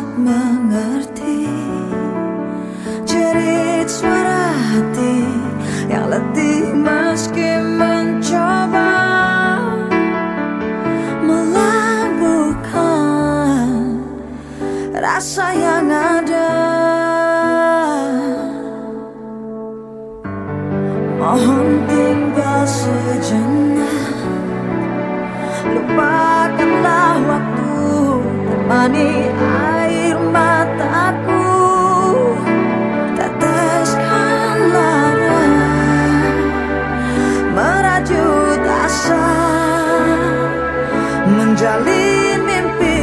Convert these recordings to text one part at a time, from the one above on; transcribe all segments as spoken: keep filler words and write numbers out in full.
saat mengerti jerit suara hati yang letih meski mencoba melabuhkan rasa yang ada. Mohon tinggal sejenak, lupakanlah waktu, temani air mataku, teteskan lara, merajut asa, menjalin mimpi,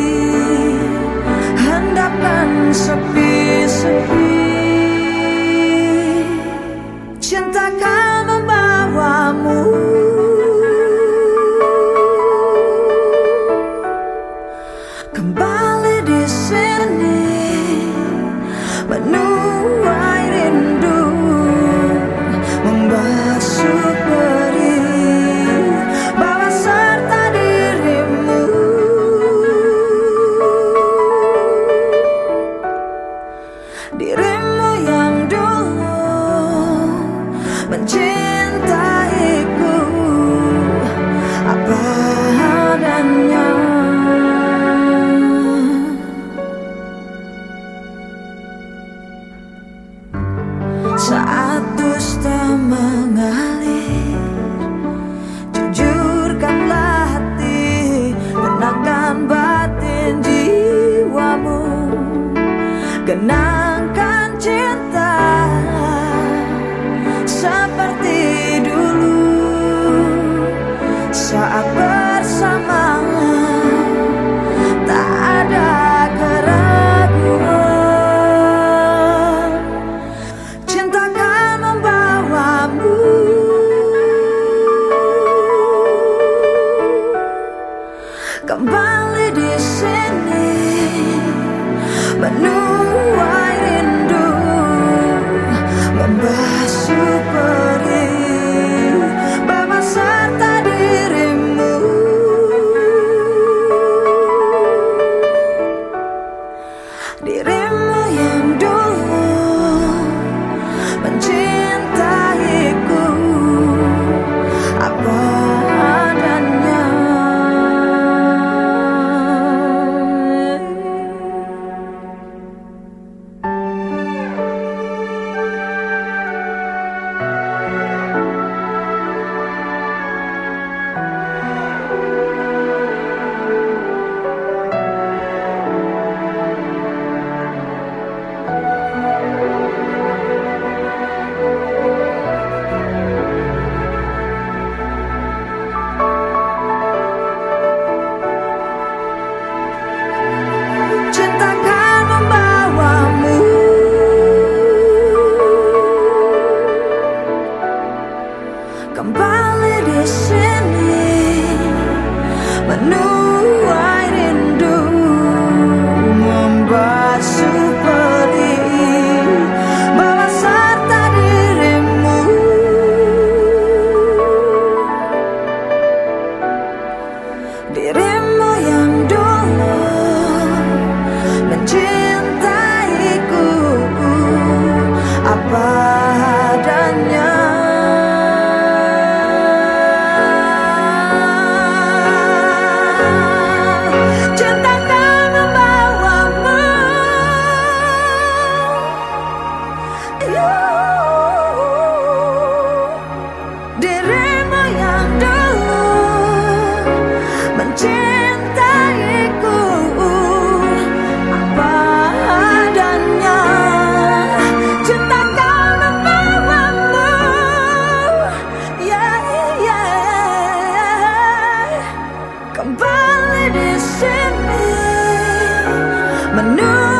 hendapkan sepi-sepi. Cinta akan membawamu kembali di sini, menuai rindu, membasuh perih, bawa serta dirimu. Dirimu yang dulu mencintaiku apa adanya. Saat dusta mengalir, jujurkanlah hati, tenangkan batin jiwamu, genangkan cinta seperti dulu. Saat bersama tak ada keraguan, cinta akan membawamu kembali di sini, menuai rindu, membasuh perih, bawa serta dirimu. Dirimu yang dulu mencintaiku apa adanya. Kembali di sini, menuai rindu, membasuh perih, bawa serta dirimu. Dirimu yang dulu mencintaiku apa adanya. Dirimu yang dulu mencintaiku apa adanya, cinta akan membawamu, yeah, yeah. Kembali di sini, menunggu